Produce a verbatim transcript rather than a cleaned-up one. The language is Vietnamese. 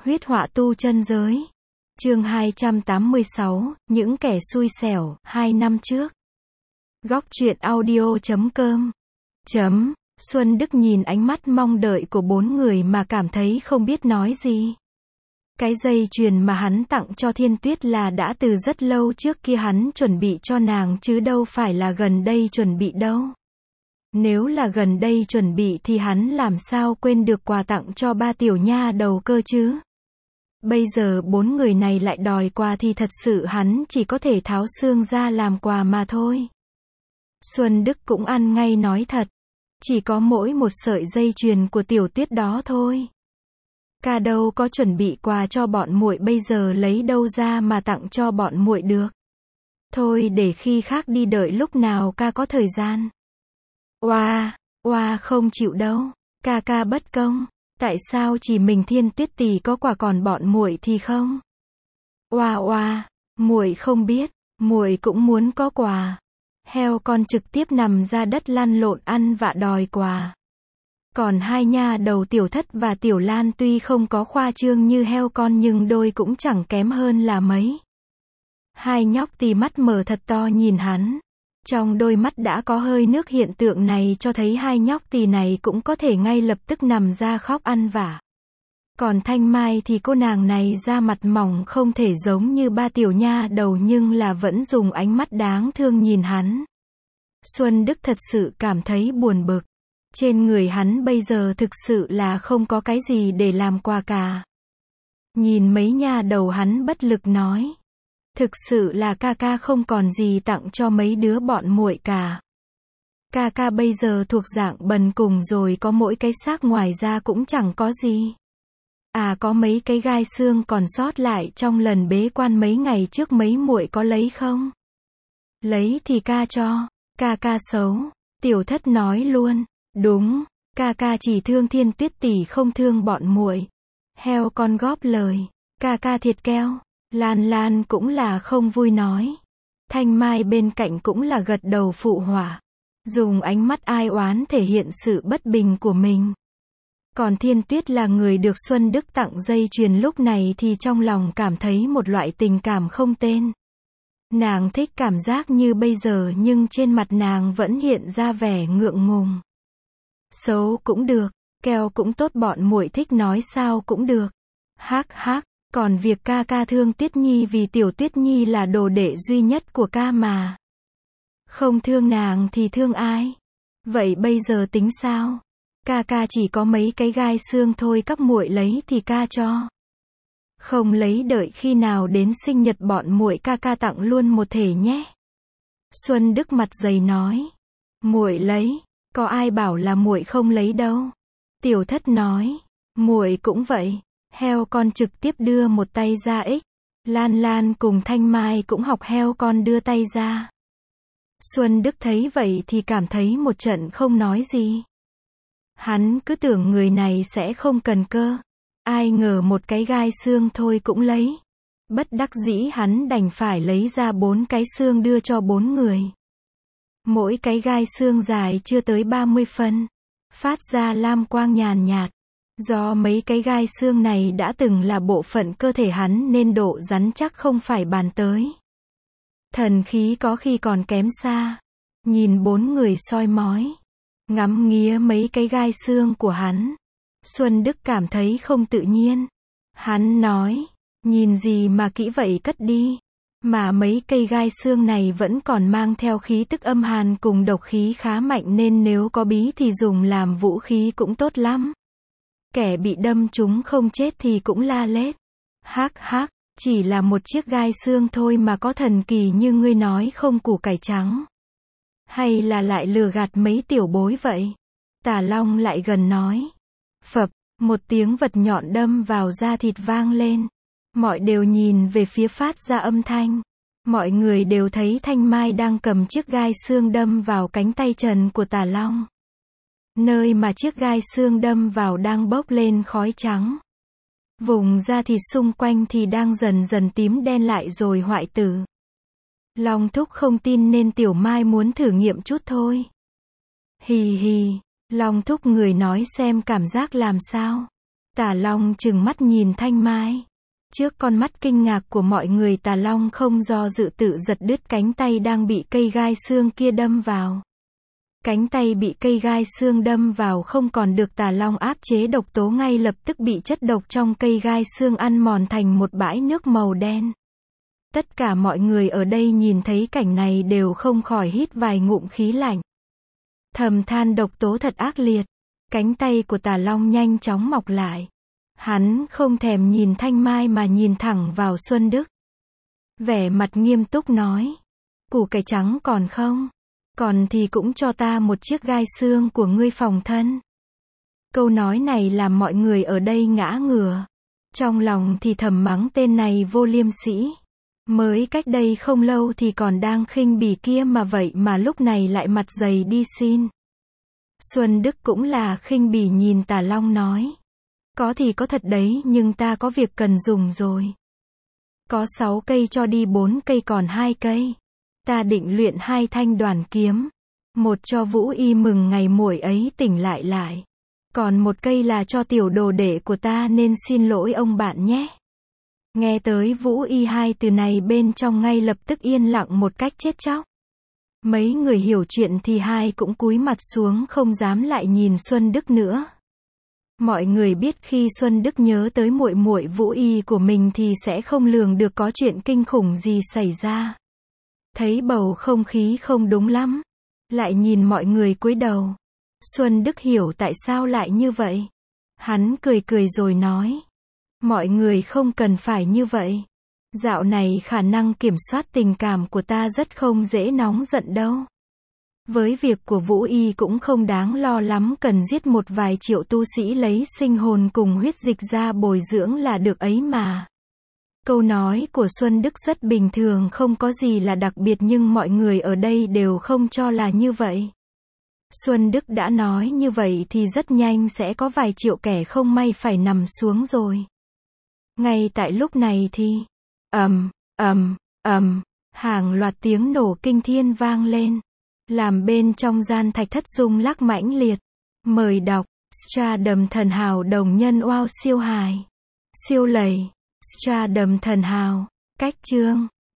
Huyết họa tu chân giới. Chương hai trăm tám mươi sáu, những kẻ xui xẻo, hai năm trước. Góc truyện audio chấm com. Chấm. Xuân Đức nhìn ánh mắt mong đợi của bốn người mà cảm thấy không biết nói gì. Cái dây chuyền mà hắn tặng cho Thiên Tuyết là đã từ rất lâu trước kia hắn chuẩn bị cho nàng chứ đâu phải là gần đây chuẩn bị đâu. Nếu là gần đây chuẩn bị thì hắn làm sao quên được quà tặng cho ba tiểu nha đầu cơ chứ. Bây giờ bốn người này lại đòi quà thì thật sự hắn chỉ có thể tháo xương ra làm quà mà thôi. Xuân Đức cũng ăn ngay nói thật. Chỉ có mỗi một sợi dây chuyền của Tiểu Tuyết đó thôi. Ca đâu có chuẩn bị quà cho bọn muội, bây giờ lấy đâu ra mà tặng cho bọn muội được. Thôi để khi khác đi, đợi lúc nào ca có thời gian. Oa, oa không chịu đâu. Ca ca bất công. Tại sao chỉ mình Thiên Tuyết tỷ có quà còn bọn muội thì không? Oa oa, muội không biết, muội cũng muốn có quà. Heo con trực tiếp nằm ra đất lăn lộn ăn vạ đòi quà. Còn hai nha đầu Tiểu Thất và Tiểu Lan tuy không có khoa trương như heo con nhưng đôi cũng chẳng kém hơn là mấy. Hai nhóc tì mắt mở thật to nhìn hắn. Trong đôi mắt đã có hơi nước, hiện tượng này cho thấy hai nhóc tì này cũng có thể ngay lập tức nằm ra khóc ăn vạ. Còn Thanh Mai thì cô nàng này da mặt mỏng không thể giống như ba tiểu nha đầu nhưng là vẫn dùng ánh mắt đáng thương nhìn hắn. Xuân Đức thật sự cảm thấy buồn bực. Trên người hắn bây giờ thực sự là không có cái gì để làm quà cả. Nhìn mấy nha đầu hắn bất lực nói. Thực sự là ca ca không còn gì tặng cho mấy đứa bọn muội cả. Ca ca bây giờ thuộc dạng bần cùng rồi, có mỗi cái xác, ngoài ra cũng chẳng có gì. À có mấy cái gai xương còn sót lại trong lần bế quan mấy ngày trước, mấy muội có lấy không? Lấy thì ca cho. Ca ca xấu. Tiểu Thất nói luôn. Đúng, ca ca chỉ thương Thiên Tuyết tỷ không thương bọn muội. Heo con góp lời. Ca ca thiệt keo. Lan Lan cũng là không vui nói. Thanh Mai bên cạnh cũng là gật đầu phụ họa. Dùng ánh mắt ai oán thể hiện sự bất bình của mình. Còn Thiên Tuyết là người được Xuân Đức tặng dây chuyền, lúc này thì trong lòng cảm thấy một loại tình cảm không tên. Nàng thích cảm giác như bây giờ nhưng trên mặt nàng vẫn hiện ra vẻ ngượng ngùng. Xấu cũng được, keo cũng tốt, bọn muội thích nói sao cũng được. Hắc hắc, còn việc ca ca thương Tuyết Nhi vì Tiểu Tuyết Nhi là đồ đệ duy nhất của ca mà. Không thương nàng thì thương ai? Vậy bây giờ tính sao? Ca ca chỉ có mấy cái gai xương thôi, các muội lấy thì ca cho. Không lấy đợi khi nào đến sinh nhật bọn muội ca ca tặng luôn một thể nhé. Xuân Đức mặt dày nói. Muội lấy, có ai bảo là muội không lấy đâu. Tiểu Thất nói. Muội cũng vậy. Heo con trực tiếp đưa một tay ra ích. Lan Lan cùng Thanh Mai cũng học heo con đưa tay ra. Xuân Đức thấy vậy thì cảm thấy một trận không nói gì. Hắn cứ tưởng người này sẽ không cần cơ. Ai ngờ một cái gai xương thôi cũng lấy. Bất đắc dĩ hắn đành phải lấy ra bốn cái xương đưa cho bốn người. Mỗi cái gai xương dài chưa tới ba mươi phân. Phát ra lam quang nhàn nhạt. Do mấy cái gai xương này đã từng là bộ phận cơ thể hắn nên độ rắn chắc không phải bàn tới. Thần khí có khi còn kém xa. Nhìn bốn người soi mói. Ngắm nghía mấy cái gai xương của hắn. Xuân Đức cảm thấy không tự nhiên. Hắn nói, nhìn gì mà kỹ vậy, cất đi. Mà mấy cây gai xương này vẫn còn mang theo khí tức âm hàn cùng độc khí khá mạnh nên nếu có bí thì dùng làm vũ khí cũng tốt lắm. Kẻ bị đâm chúng không chết thì cũng la lết. Hắc hắc, chỉ là một chiếc gai xương thôi mà có thần kỳ như ngươi nói không, củ cải trắng. Hay là lại lừa gạt mấy tiểu bối vậy? Tả Long lại gần nói. Phập, một tiếng vật nhọn đâm vào da thịt vang lên. Mọi đều nhìn về phía phát ra âm thanh. Mọi người đều thấy Thanh Mai đang cầm chiếc gai xương đâm vào cánh tay trần của Tả Long. Nơi mà chiếc gai xương đâm vào đang bốc lên khói trắng. Vùng da thịt xung quanh thì đang dần dần tím đen lại rồi hoại tử. Long thúc không tin nên Tiểu Mai muốn thử nghiệm chút thôi. Hì hì, Long thúc người nói xem cảm giác làm sao. Tà Long trừng mắt nhìn Thanh Mai. Trước con mắt kinh ngạc của mọi người, Tà Long không do dự tự giật đứt cánh tay đang bị cây gai xương kia đâm vào. Cánh tay bị cây gai xương đâm vào không còn được Tà Long áp chế độc tố, ngay lập tức bị chất độc trong cây gai xương ăn mòn thành một bãi nước màu đen. Tất cả mọi người ở đây nhìn thấy cảnh này đều không khỏi hít vài ngụm khí lạnh. Thầm than độc tố thật ác liệt. Cánh tay của Tà Long nhanh chóng mọc lại. Hắn không thèm nhìn Thanh Mai mà nhìn thẳng vào Xuân Đức. Vẻ mặt nghiêm túc nói. Củ cải trắng còn không? Còn thì cũng cho ta một chiếc gai xương của ngươi phòng thân. Câu nói này làm mọi người ở đây ngã ngửa. Trong lòng thì thầm mắng tên này vô liêm sỉ. Mới cách đây không lâu thì còn đang khinh bỉ kia mà, vậy mà lúc này lại mặt dày đi xin. Xuân Đức cũng là khinh bỉ nhìn Tà Long nói. Có thì có thật đấy, nhưng ta có việc cần dùng rồi. Có sáu cây cho đi bốn cây, còn hai cây. Ta định luyện hai thanh đoàn kiếm. Một cho Vũ Y mừng ngày muội ấy tỉnh lại lại. Còn một cây là cho tiểu đồ đệ của ta, nên xin lỗi ông bạn nhé. Nghe tới Vũ Y hai từ này, bên trong ngay lập tức yên lặng một cách chết chóc. Mấy người hiểu chuyện thì hai cũng cúi mặt xuống không dám lại nhìn Xuân Đức nữa. Mọi người biết khi Xuân Đức nhớ tới muội muội Vũ Y của mình thì sẽ không lường được có chuyện kinh khủng gì xảy ra. Thấy bầu không khí không đúng lắm, lại nhìn mọi người cúi đầu. Xuân Đức hiểu tại sao lại như vậy. Hắn cười cười rồi nói. Mọi người không cần phải như vậy. Dạo này khả năng kiểm soát tình cảm của ta rất không dễ nóng giận đâu. Với việc của Vũ Y cũng không đáng lo lắm, cần giết một vài triệu tu sĩ lấy sinh hồn cùng huyết dịch ra bồi dưỡng là được ấy mà. Câu nói của Xuân Đức rất bình thường, không có gì là đặc biệt, nhưng mọi người ở đây đều không cho là như vậy. Xuân Đức đã nói như vậy thì rất nhanh sẽ có vài triệu kẻ không may phải nằm xuống rồi. Ngay tại lúc này thì ầm, ầm, ầm, hàng loạt tiếng nổ kinh thiên vang lên, làm bên trong gian thạch thất rung lắc mãnh liệt. Mời đọc Stardom Thần Hào đồng nhân wow siêu hài. Siêu lầy. Stardom Thần Hào. Cách chương